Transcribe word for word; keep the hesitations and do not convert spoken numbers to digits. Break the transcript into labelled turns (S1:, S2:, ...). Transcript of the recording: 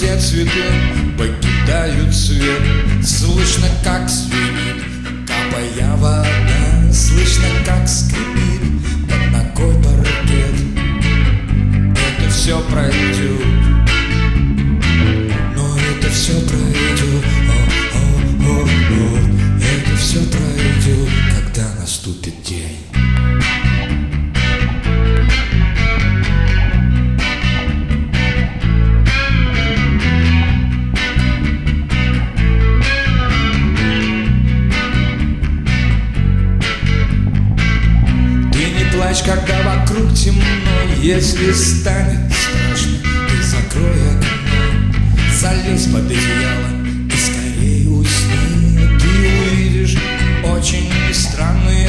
S1: все цветы покидают свет. Слышно, как звенит, капая вода, слышно, как скрипит под ногой паркет. Это все пройдет, но это все пройдет, о, о, о, о. Это все пройдет, когда наступит день. Когда вокруг темно, если станет страшно, ты закрой окно, залезь под одеяло и скорее усни. Ты увидишь очень странные